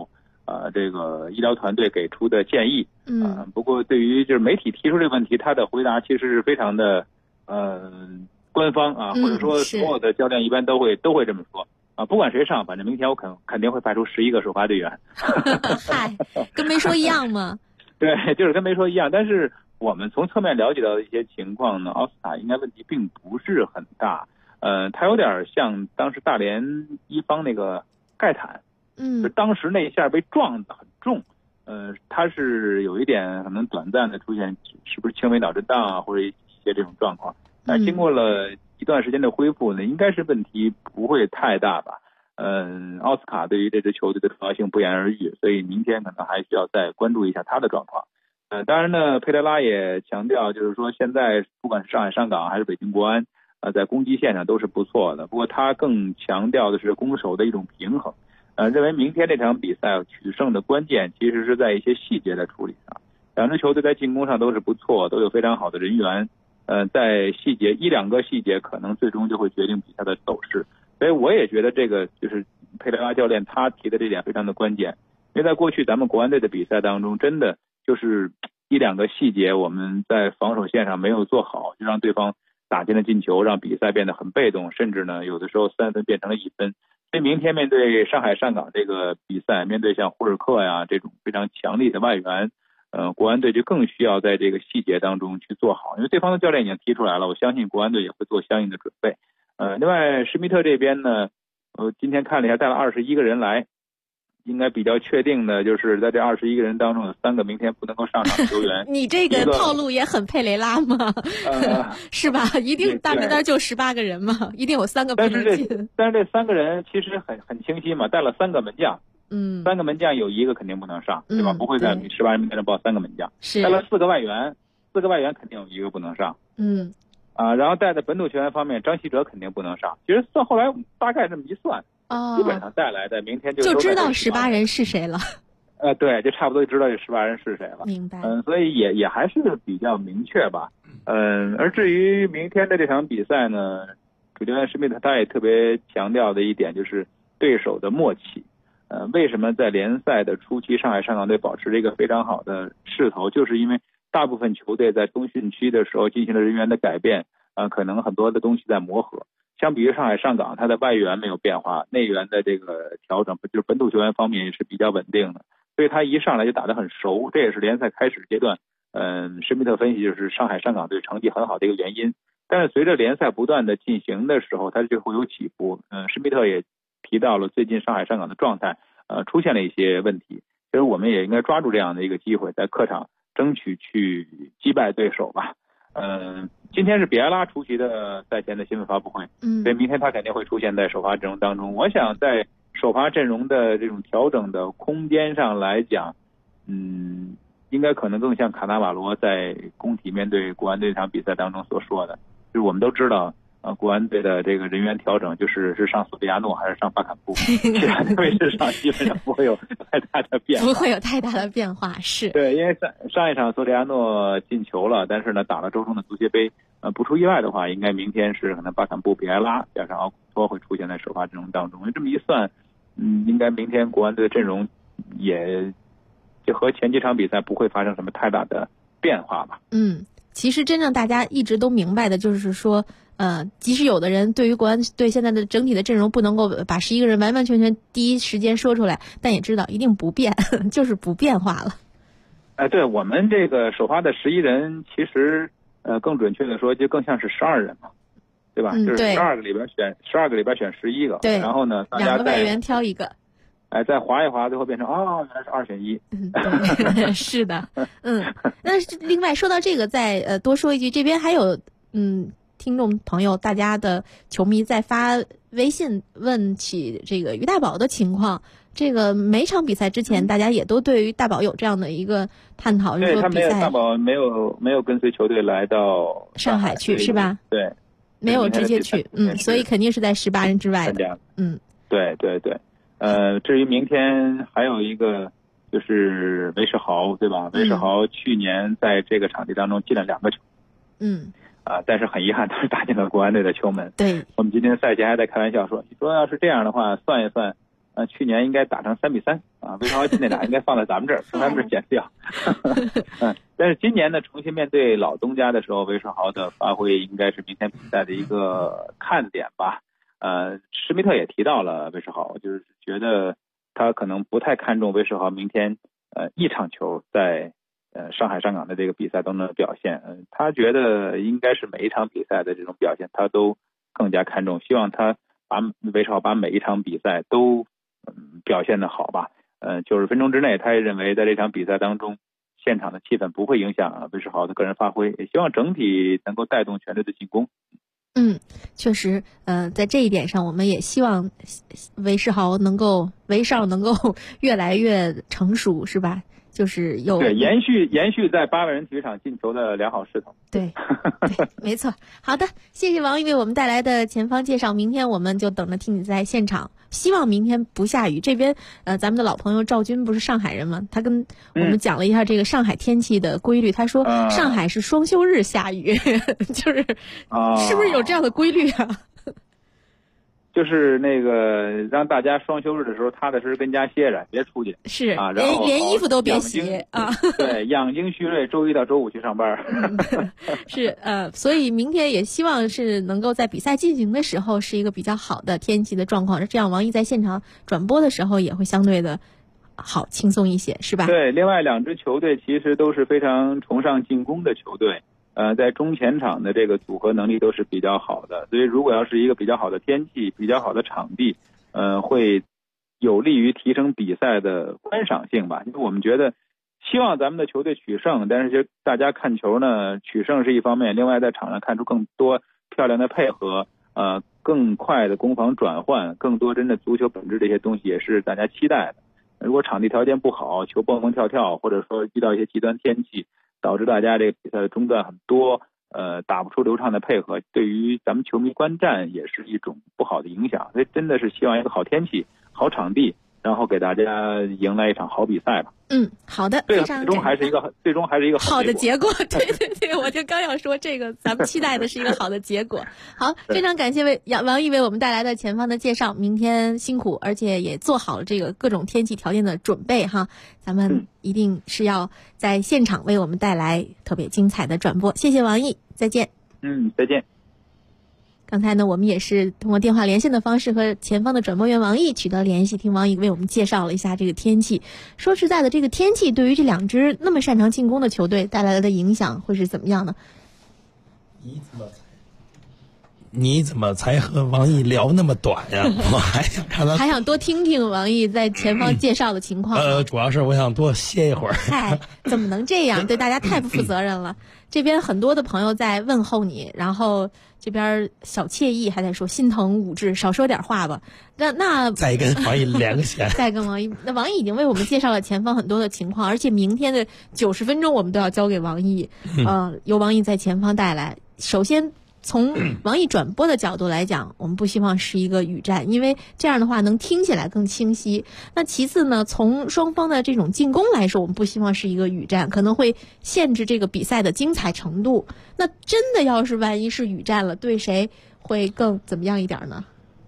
这个医疗团队给出的建议。不过对于就是媒体提出这个问题，他的回答其实是非常的官方啊，或者说所有的教练一般都会这么说啊，不管谁上，反正明天我肯定会派出11个首发队员。 嗨，跟没说一样吗？ 对，就是跟没说一样。但是我们从侧面了解到的一些情况呢，奥斯卡应该问题并不是很大。他有点像当时大连一方那个盖坦，就当时那一下被撞得很重，他是有一点可能短暂的出现，是不是轻微脑震荡啊，或者一些这种状况。但经过了一段时间的恢复呢，应该是问题不会太大吧。奥斯卡对于这支球队的重要性不言而喻，所以明天可能还需要再关注一下他的状况。当然呢，佩德拉也强调，就是说现在不管是上海上港还是北京国安，在攻击线上都是不错的。不过他更强调的是攻守的一种平衡。认为明天这场比赛取胜的关键其实是在一些细节的处理上。两支球队在进攻上都是不错，都有非常好的人员。在细节1-2个细节可能最终就会决定比赛的走势。所以我也觉得这个就是佩德拉教练他提的这点非常的关键。因为在过去咱们国安队的比赛当中，真的就是1-2个细节我们在防守线上没有做好，就让对方打进了进球，让比赛变得很被动，甚至呢有的时候3分变成了1分。所以明天面对上海上港这个比赛，面对像胡尔克呀这种非常强力的外援，国安队就更需要在这个细节当中去做好。因为对方的教练已经提出来了，我相信国安队也会做相应的准备。另外施密特这边呢，今天看了一下带了21个人来，应该比较确定的就是在这21个人当中有3个明天不能够上场的球员。 你这个套路也很佩雷拉吗？是吧？一定大名单就18个人嘛，一定有3个不能进。 但是这3个人其实很清晰嘛，带了3个门将。3个门将有1个肯定不能上，对吧？不会在18人名单上报3个门将。 是带了4个外援，4个外援肯定有1个不能上。然后带的本土球员方面，张稀哲肯定不能上。其实算后来大概这么一算，基本上带来的明天就知道18人是谁了。 对，就差不多就知道这18人是谁了。 明白。 所以也还是比较明确吧。而至于明天的这场比赛呢，主教练施密特他也特别强调的一点就是对手的默契。为什么在联赛的初期上海上港队保持这个非常好的势头，就是因为大部分球队在冬训期的时候进行了人员的改变，可能很多的东西在磨合。相比于上海上港，它的外援没有变化，内援的这个调整，就是本土球员方面也是比较稳定的，所以他一上来就打得很熟，这也是联赛开始阶段，施密特分析就是上海上港队成绩很好的一个原因。但是随着联赛不断的进行的时候，它就会有起伏。施密特也提到了最近上海上港的状态，出现了一些问题。其实我们也应该抓住这样的一个机会，在客场争取去击败对手吧。今天是比埃拉出席的赛前的新闻发布会，所以明天他肯定会出现在首发阵容当中。我想在首发阵容的这种调整的空间上来讲，应该可能更像卡纳瓦罗在工体面对国安队这场比赛当中所说的，就是我们都知道。国安队的这个人员调整是上索利亚诺还是上巴坎布，其他的位置上基本上不会有太大的变化。 不会有太大的变化，是。 对，因为上一场索利亚诺进球了，但是呢打了周中的足协杯，不出意外的话，应该明天是可能巴坎布、比埃拉加上奥古托会出现在首发阵容当中。这么一算，应该明天国安队的阵容也就和前几场比赛不会发生什么太大的变化吧。 其实真正大家一直都明白的就是说，即使有的人对于国安队现在的整体的阵容不能够把11个人完完全全第一时间说出来，但也知道一定不变，就是不变化了。 对，我们这个首发的11人，其实更准确的说，就更像是12人嘛，对吧？就是12个里边选11个， 对， 然后呢，大家 2个外援挑一个。 再划一划，最后变成原来是2选1。 是的，那另外说到这个，再多说一句，这边还有听众朋友，大家的球迷在发微信问起这个于大宝的情况。这个每场比赛之前，大家也都对于大宝有这样的一个探讨， 对， 说比赛大宝没有跟随球队来到上海去，是吧？ 对， 没有直接去，所以肯定是在18人之外的。 对。至于明天还有一个就是韦世豪，对吧？韦世豪去年在这个场地当中进了2个球，但是很遗憾，他是打进了国安队的球门。 对， 我们今天赛前还在开玩笑说，你说要是这样的话，算一算，去年应该打成3-3 啊，魏世豪那俩应该放在咱们这儿，从咱们这儿减掉。但是今年呢，重新面对老东家的时候，魏世豪的发挥应该是明天比赛的一个看点吧。施密特也提到了魏世豪，就是觉得他可能不太看重魏世豪明天一场球在上海上港的这个比赛当中的表现。他觉得应该是每一场比赛的这种表现他都更加看重，希望他魏世豪把每一场比赛都表现得好吧。90分钟之内，他也认为在这场比赛当中，现场的气氛不会影响魏世豪的个人发挥，也希望整体能够带动全队的进攻。 确实，在这一点上，我们也希望韦少能够越来越成熟，是吧？就是对延续在8万人体育场进球的良好势头。 对，没错。好的，谢谢王毅为我们带来的前方介绍。明天我们就等着听你在现场。希望明天不下雨。这边咱们的老朋友赵军不是上海人吗？他跟我们讲了一下这个上海天气的规律。他说上海是双休日下雨，就是是不是有这样的规律啊？ 就是那个让大家双休日的时候踏踏实实跟家歇着，别出去。 是啊，然后连衣服都别洗啊。 对，养精蓄锐，周一到周五去上班。 是所以明天也希望是能够在比赛进行的时候是一个比较好的天气的状况，这样王毅在现场转播的时候也会相对的好轻松一些，是吧？ 对，另外2支球队其实都是非常崇尚进攻的球队。在中前场的这个组合能力都是比较好的，所以如果要是一个比较好的天气、比较好的场地，会有利于提升比赛的观赏性吧。因为我们觉得，希望咱们的球队取胜，但是就大家看球呢，取胜是一方面，另外在场上看出更多漂亮的配合，更快的攻防转换，更多真的足球本质这些东西也是大家期待的。如果场地条件不好，球蹦蹦跳跳，或者说遇到一些极端天气，导致大家这个比赛的中断很多，打不出流畅的配合，对于咱们球迷观战也是一种不好的影响。所以真的是希望一个好天气、好场地，然后给大家迎来一场好比赛吧。 好的， 最终还是一个好的结果。对，我就刚要说这个，咱们期待的是一个好的结果。好，非常感谢王毅为我们带来的前方的介绍。明天辛苦，而且也做好了这个各种天气条件的准备哈。咱们一定是要在现场为我们带来特别精彩的转播。谢谢王毅，再见。 再见。 刚才呢，我们也是通过电话连线的方式和前方的转播员王毅取得联系，听王毅为我们介绍了一下这个天气。说实在的，这个天气对于这2支那么擅长进攻的球队带来的影响会是怎么样呢？ 你怎么才和王毅聊那么短呀？我还想看他， 还想多听听王毅在前方介绍的情况。 主要是我想多歇一会儿。 怎么能这样？对大家太不负责任了。这边很多的朋友在问候你，然后这边小惬意还在说心疼武志，少说点话吧。那再跟王毅连个线。 再跟王毅，那王毅已经为我们介绍了前方很多的情况，而且明天的90分钟我们都要交给王毅，由王毅在前方带来。首先，从王毅转播的角度来讲，我们不希望是一个雨战，因为这样的话能听起来更清晰。那其次呢，从双方的这种进攻来说，我们不希望是一个雨战，可能会限制这个比赛的精彩程度。那真的要是万一是雨战了，对谁会更怎么样一点呢？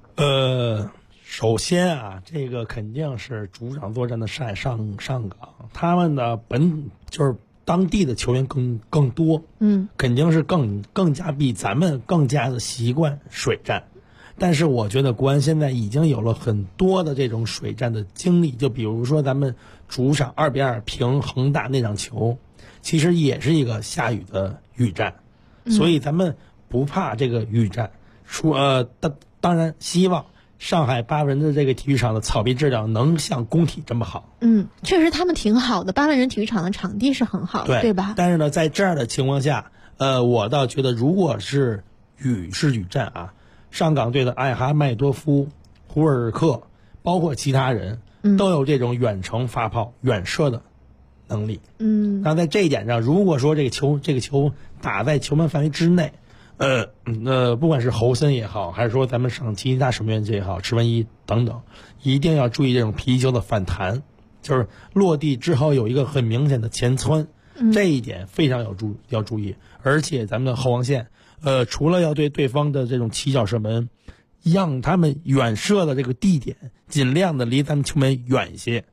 首先啊，这个肯定是主场作战的上港，他们的就是当地的球员更多，肯定是更加比咱们更加的习惯水战。但是我觉得国安现在已经有了很多的这种水战的经历，就比如说咱们主场2-2平恒大那场球，其实也是一个下雨的雨战，所以咱们不怕这个雨战。当然希望上海8万人的这个体育场的草皮质量能像工体这么好。 确实他们挺好的，8万人体育场的场地是很好的， 对吧？ 但是呢，在这样的情况下，我倒觉得如果是雨战啊，上港队的艾哈迈多夫、胡尔克，包括其他人，都有这种远程发炮、远射的能力。那在这一点上，如果说这个球打在球门范围之内，不管是侯森也好，还是说咱们上其他守门员也好，池文一等等，一定要注意这种皮球的反弹，就是落地之后有一个很明显的前窜，这一点非常要注意。而且咱们的后防线，除了要对对方的这种起脚射门，让他们远射的这个地点尽量的离咱们球门远一些。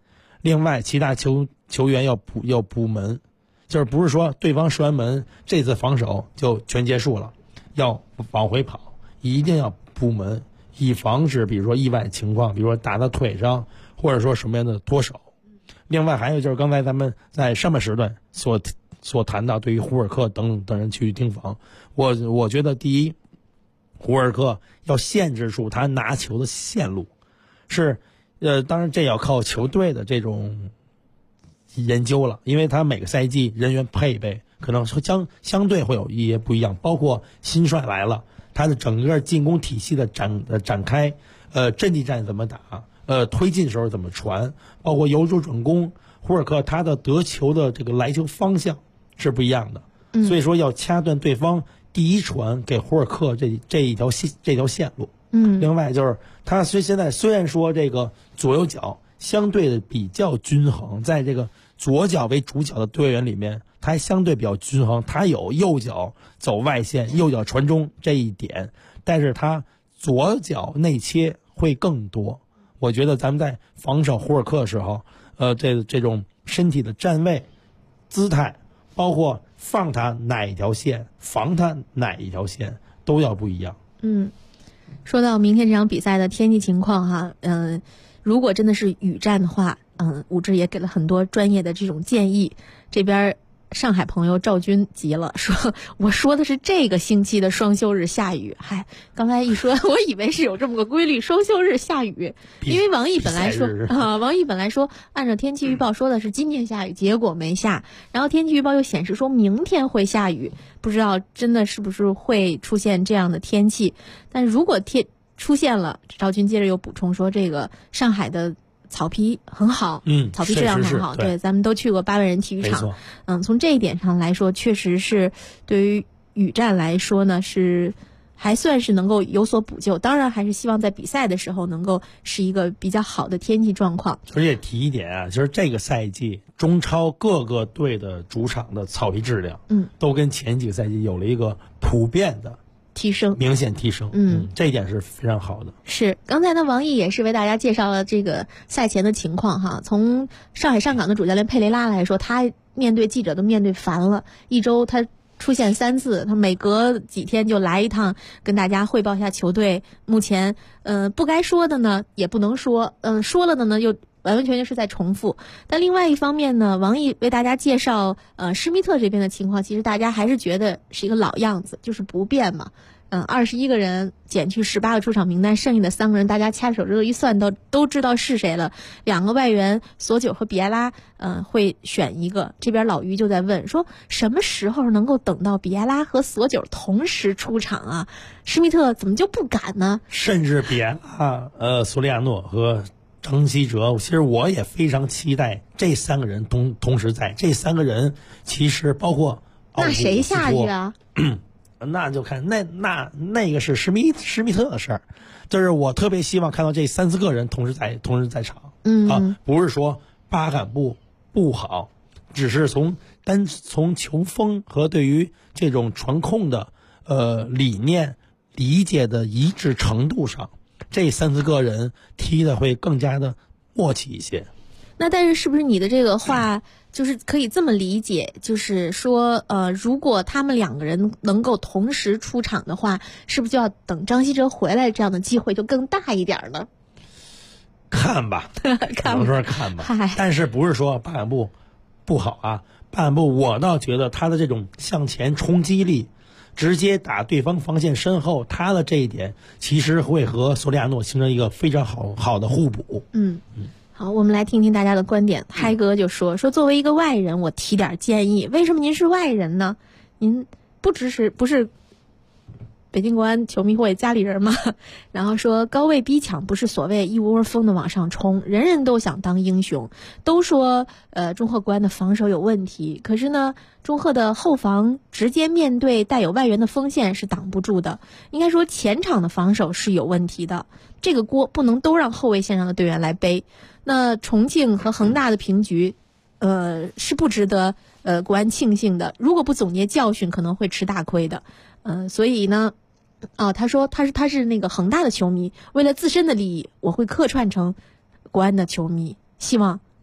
另外，其他球员要补门，就是不是说对方射完门，这次防守就全结束了，要往回跑，一定要补门，以防止比如说意外情况，比如说打到腿上，或者说什么样的脱手。另外还有就是刚才咱们在上半时段所谈到对于胡尔克等人去盯防，我觉得第一，胡尔克要限制住他拿球的线路，是当然这要靠球队的这种研究了，因为他每个赛季人员配备可能相对会有一些不一样，包括新帅来了，他的整个进攻体系的展开，阵地战怎么打，推进时候怎么传，包括由主转攻，胡尔克他的得球的这个来球方向是不一样的，所以说要掐断对方第一传给胡尔克这一条线路。另外就是他现在虽然说这个左右脚相对的比较均衡，在这个左脚为主脚的队员里面，他还相对比较均衡，他有右脚走外线、右脚传中这一点，但是他左脚内切会更多。我觉得咱们在防守胡尔克的时候，这种身体的站位、姿态，包括放他哪一条线、防他哪一条线，都要不一样。 说到明天这场比赛的天气情况哈，如果真的是雨战的话，武志也给了很多专业的这种建议。这边上海朋友赵军急了，说我说的是这个星期的双休日下雨，刚才一说我以为是有这么个规律，双休日下雨，因为王毅本来说按照天气预报说的是今天下雨，结果没下，然后天气预报又显示说明天会下雨，不知道真的是不是会出现这样的天气。但如果出现了，赵军接着又补充说，这个上海的草皮很好，草皮质量很好，对，咱们都去过8万人体育场，从这一点上来说，确实是对于雨战来说呢，是还算是能够有所补救。当然，还是希望在比赛的时候能够是一个比较好的天气状况。 而且提一点啊，就是这个赛季中超各个队的主场的草皮质量，都跟前几个赛季有了一个普遍的提升， 明显提升，这一点是非常好的。 是，刚才呢，王毅也是为大家介绍了这个赛前的情况哈。从上海上港的主教练佩雷拉来说，他面对记者都面对烦了，一周他出现3次，他每隔几天就来一趟，跟大家汇报一下球队目前不该说的呢也不能说，说了的呢又完完全全是在重复。但另外一方面呢，王毅为大家介绍施密特这边的情况，其实大家还是觉得是一个老样子，就是不变嘛。21个人减去18个出场名单，剩下的3个人大家掐手指头一算都知道是谁了。2个外援索久和比埃拉会选一个。这边老于就在问说，什么时候能够等到比埃拉和索久同时出场啊？施密特怎么就不敢呢？ 甚至比埃拉、索利亚诺和张稀哲，其实我也非常期待这3个人同时在。这3个人其实包括那谁下去啊？ 那就看那个是施密特的事儿，就是我特别希望看到这3、4个人同时在场，不是说巴坎布不好，只是从球风和对于这种传控的理念理解的一致程度上，这3、4个人踢的会更加的默契一些。 那但是是不是你的这个话就是可以这么理解，就是说如果他们2个人能够同时出场的话，是不是就要等张稀哲回来，这样的机会就更大一点呢？ 看吧，只能说看吧。但是不是说巴坎布不好啊？巴坎布我倒觉得他的这种向前冲击力，直接打对方防线身后，他的这一点其实会和索利亚诺形成一个非常好的互补。 好，我们来听听大家的观点。嗨哥就说作为一个外人，我提点建议。为什么您是外人呢？您不是北京国安球迷会家里人吗？然后说高位逼抢不是所谓一窝蜂的往上冲，人人都想当英雄。都说中赫国安的防守有问题，可是呢，中赫的后防直接面对带有外援的锋线是挡不住的。应该说前场的防守是有问题的，这个锅不能都让后卫线上的队员来背。那重庆和恒大的平局是不值得国安庆幸的，如果不总结教训可能会吃大亏的。所以呢他说他是那个恒大的球迷，为了自身的利益我会客串成国安的球迷，希望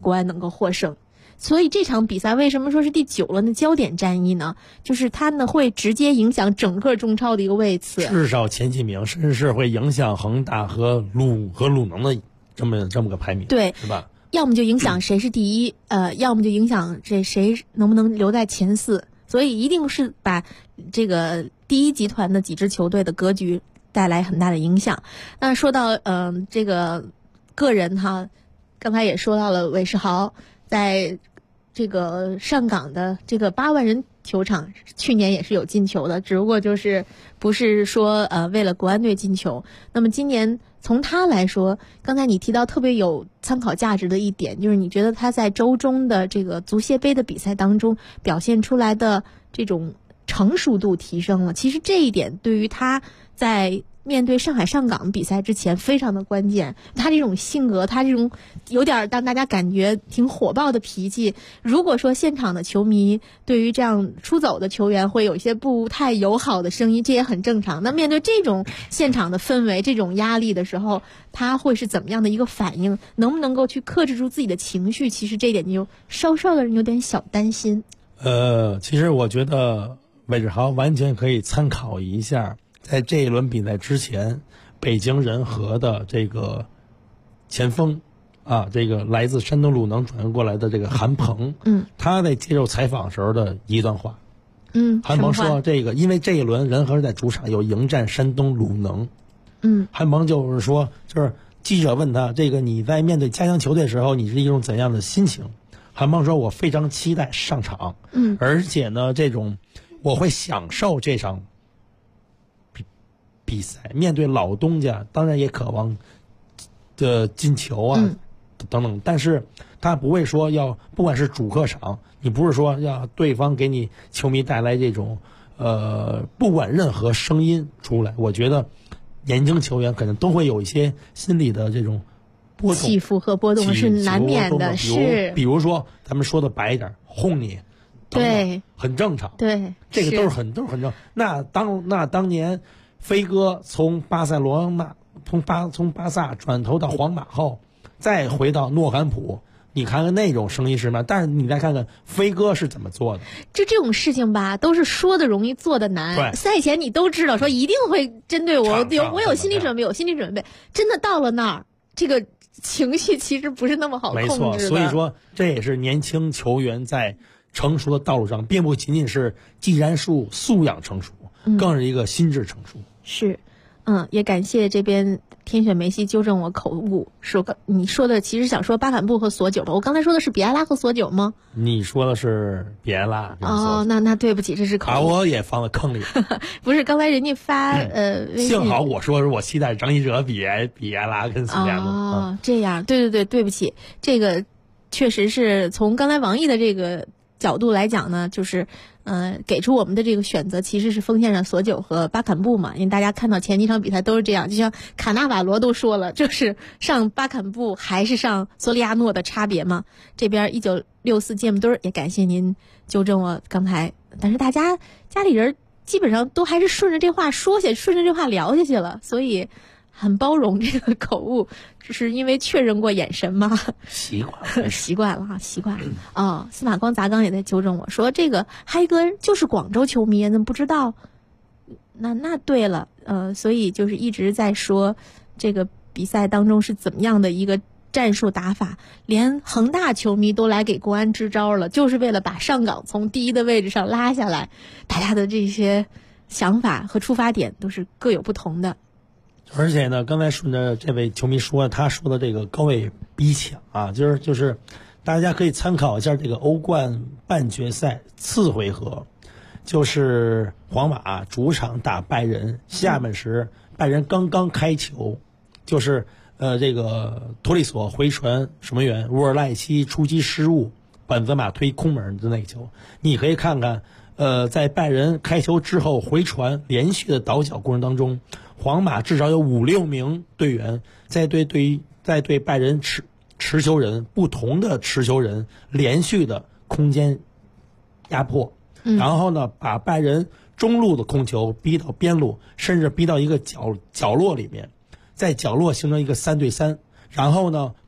国安能够获胜。所以这场比赛为什么说是第9轮的焦点战役呢？就是它呢会直接影响整个中超的一个位次， 至少前几名，甚至是会影响恒大和鲁能的这么个排名， 对， 是吧？ 要么就影响谁是第一，要么就影响谁能不能留在前4。所以一定是把这个第一集团的几支球队的格局带来很大的影响。那说到这个个人哈，刚才也说到了韦世豪在这个上港的这个8万人球场，去年也是有进球的，只不过就是不是说为了国安队进球。那么今年从他来说，刚才你提到特别有参考价值的一点，就是你觉得他在周中的这个足协杯的比赛当中表现出来的这种成熟度提升了。其实这一点对于他在面对上海上港比赛之前非常的关键。他这种性格，他这种有点让大家感觉挺火爆的脾气，如果说现场的球迷对于这样出走的球员会有一些不太友好的声音，这也很正常。那面对这种现场的氛围，这种压力的时候，他会是怎么样的一个反应？能不能够去克制住自己的情绪？其实这一点就稍稍的人有点小担心。 其实我觉得韦世豪完全可以参考一下在这一轮比赛之前，北京人和的这个前锋啊，这个来自山东鲁能转过来的这个韩鹏，他在接受采访时候的一段话，韩鹏说这个，因为这一轮人和在主场有迎战山东鲁能，韩鹏就是说，就是记者问他这个你在面对家乡球队的时候，你是一种怎样的心情？韩鹏说，我非常期待上场，而且呢，这种我会享受这场比赛，面对老东家，当然也渴望的进球啊，等等。但是他不会说要，不管是主客场，你不是说要对方给你球迷带来这种不管任何声音出来。我觉得年轻球员可能都会有一些心理的这种波动、 起伏和波动是难免的，是。 比如说咱们说的白一点，轰你。 对， 很正常。 对， 这个都是很正常。那当年飞哥从巴塞罗那从巴萨转投到皇马后，再回到诺坎普，你看看那种声音是什么？但是你再看看飞哥是怎么做的。 这种事情吧，都是说的容易做的难。赛前你都知道说一定会针对我，我有心理准备，有心理准备。真的到了那儿，这个情绪其实不是那么好控制的。 没错，所以说这也是年轻球员在成熟的道路上，并不仅仅是技战术素养成熟，更是一个心智成熟。 是，也感谢这边天选梅西纠正我口误，说你说的其实想说巴坎布和索九吧？我刚才说的是比埃拉和索九吗？ 你说的是比埃拉。 哦，那对不起，这是口误， 把我也放到坑里。 不是，刚才人家发微信， 幸好我说是我期待张一哲比埃拉跟斯亚诺。 哦，这样，对不起，这个确实是从刚才王毅的这个角度来讲呢，就是给出我们的这个选择其实是锋线上索九和巴坎布嘛，因为大家看到前几场比赛都是这样，就像卡纳瓦罗都说了，就是上巴坎布还是上索里亚诺的差别嘛。这边1964芥末墩也感谢您纠正我刚才，但是大家家里人基本上都还是顺着这话说下，顺着这话聊下去了，所以很包容这个口误，只是因为确认过眼神嘛，习惯了。司马光砸缸也在纠正我说，这个嗨哥就是广州球迷，怎么不知道？那对了，所以就是一直在说这个比赛当中是怎么样的一个战术打法，连恒大球迷都来给国安支招了，就是为了把上港从第一的位置上拉下来。大家的这些想法和出发点都是各有不同的。 而且呢，刚才顺着这位球迷说，他说的这个高位逼抢啊，就是大家可以参考一下这个欧冠半决赛次回合，就是皇马主场打拜仁，下半时拜仁刚刚开球，就是这个托利索回传守门员乌尔赖奇出击失误，本泽马推空门的那个球，你可以看看在拜仁开球之后回传连续的倒脚过程当中，皇马至少有5-6名队员在对拜仁持球人不同的持球人连续的空间压迫，然后呢把拜仁中路的控球逼到边路，甚至逼到一个角落里面，在角落形成一个3对3，然后呢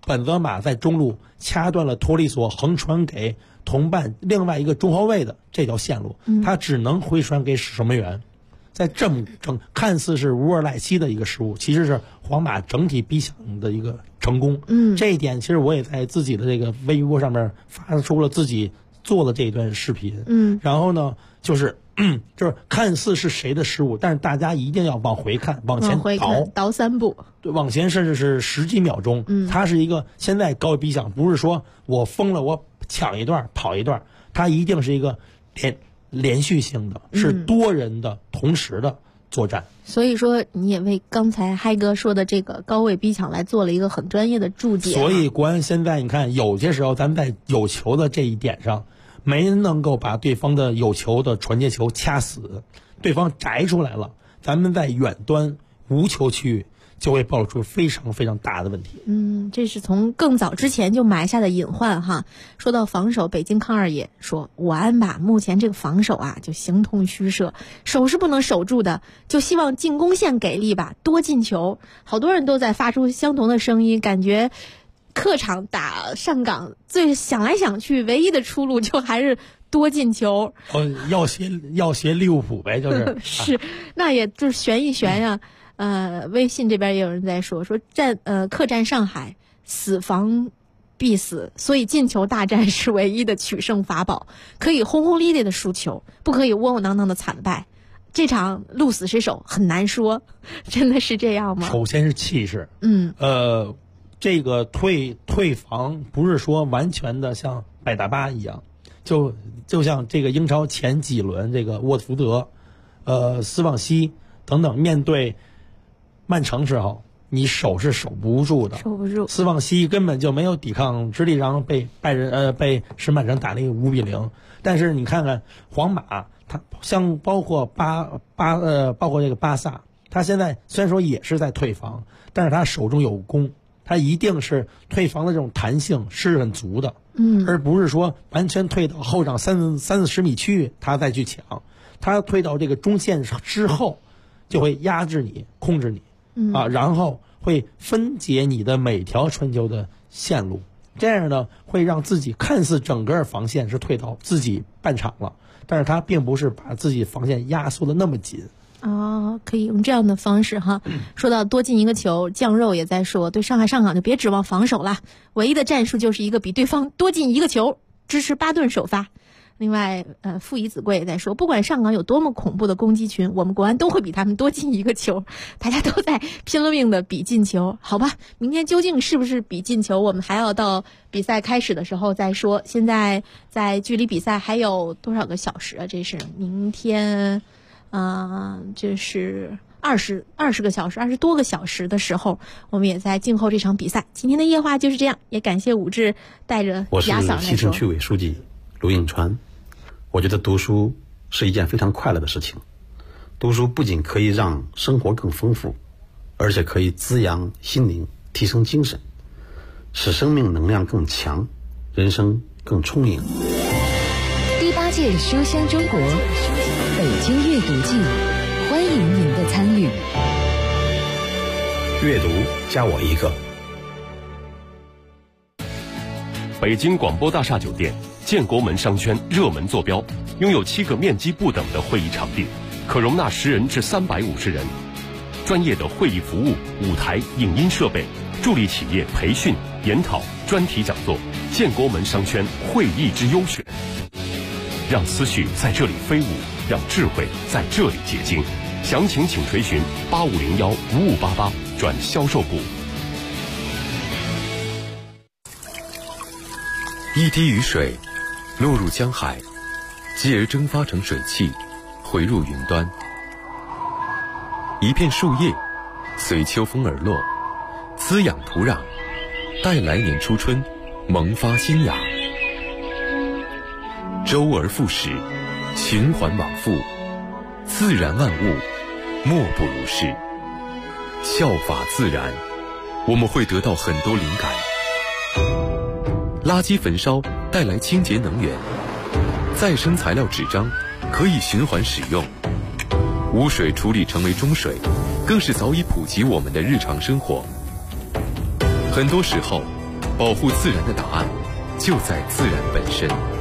本泽马在中路掐断了托利索横传给同伴另外一个中后卫的这条线路，他只能回传给守门员。在这么看似是乌尔莱西的一个失误，其实是皇马整体逼抢的一个成功。这一点其实我也在自己的这个微博上面发出了自己做的这一段视频。然后呢，就是看似是谁的失误，但是大家一定要往回看，往前倒3步， 对，往前甚至是10几秒钟。它是一个现在高位逼抢，不是说我疯了，我抢一段跑一段，它一定是一个连续性的，是多人的同时的作战。 所以说你也为刚才嗨哥说的这个高位逼抢来做了一个很专业的注解。 所以国安现在你看，有些时候咱们在有球的这一点上没能够把对方的有球的传接球掐死，对方摘出来了，咱们在远端无球区域就会暴露出非常非常大的问题。 这是从更早之前就埋下的隐患哈。说到防守，北京康二也说，我安吧目前这个防守啊就形同虚设，守是不能守住的，就希望进攻线给力吧，多进球。好多人都在发出相同的声音，感觉客场打上港最想来想去唯一的出路就还是多进球。 要学利物浦呗，就是是，那也就是悬一悬呀。微信这边也有人在说客战上海死防必死，所以进球大战是唯一的取胜法宝，可以轰轰烈烈的输球，不可以窝窝囊囊的惨败。这场鹿死谁手很难说，真的是这样吗？ 首先是气势。这个退防不是说完全的像8打8一样，就像这个英超前几轮这个沃特福德、斯旺西等等面对曼城时候，你守是守不住的， 守不住。 斯旺西根本就没有抵抗之力，然后被使曼城打了一个5-0。但是你看看皇马，他像包括包括这个巴萨，他现在虽然说也是在退防，但是他手中有攻，他一定是退防的这种弹性是很足的，而不是说完全退到后场30-40米区域他再去抢，他退到这个中线之后就会压制你，控制你。然后会分解你的每条传球的线路，这样呢会让自己看似整个防线是退到自己半场了，但是他并不是把自己防线压缩的那么紧。 可以用这样的方式哈。说到多进一个球，酱肉也在说，对上海上港就别指望防守了，唯一的战术就是一个比对方多进一个球，支持巴顿首发。另外，父以子贵也在说，不管上港有多么恐怖的攻击群，我们国安都会比他们多进一个球。大家都在拼了命的比进球，好吧？明天究竟是不是比进球，我们还要到比赛开始的时候再说。现在在距离比赛还有多少个小时啊？这是明天，这是20个小时，20多个小时的时候，我们也在静候这场比赛。今天的夜话就是这样，也感谢武志带着哑嗓来说。 我是西城区委书记卢应川。我觉得读书是一件非常快乐的事情，读书不仅可以让生活更丰富，而且可以滋养心灵，提升精神，使生命能量更强，人生更充盈。 第8届书香中国北京阅读季，欢迎您的参与。 阅读加我一个。 北京广播大厦酒店建国门商圈热门坐标，拥有7个面积不等的会议场地，可容纳10人至350人。专业的会议服务、舞台、影音设备，助力企业培训、研讨、专题讲座。建国门商圈会议之优选，让思绪在这里飞舞，让智慧在这里结晶。详情请垂询8501-5588转销售部。 一滴雨水落入江海，继而蒸发成水汽，回入云端。一片树叶随秋风而落，滋养土壤，待来年初春萌发新芽。周而复始，循环往复，自然万物莫不如是。效法自然，我们会得到很多灵感。垃圾焚烧带来清洁能源，再生材料纸张可以循环使用，污水处理成为中水，更是早已普及我们的日常生活。很多时候， 保护自然的答案就在自然本身。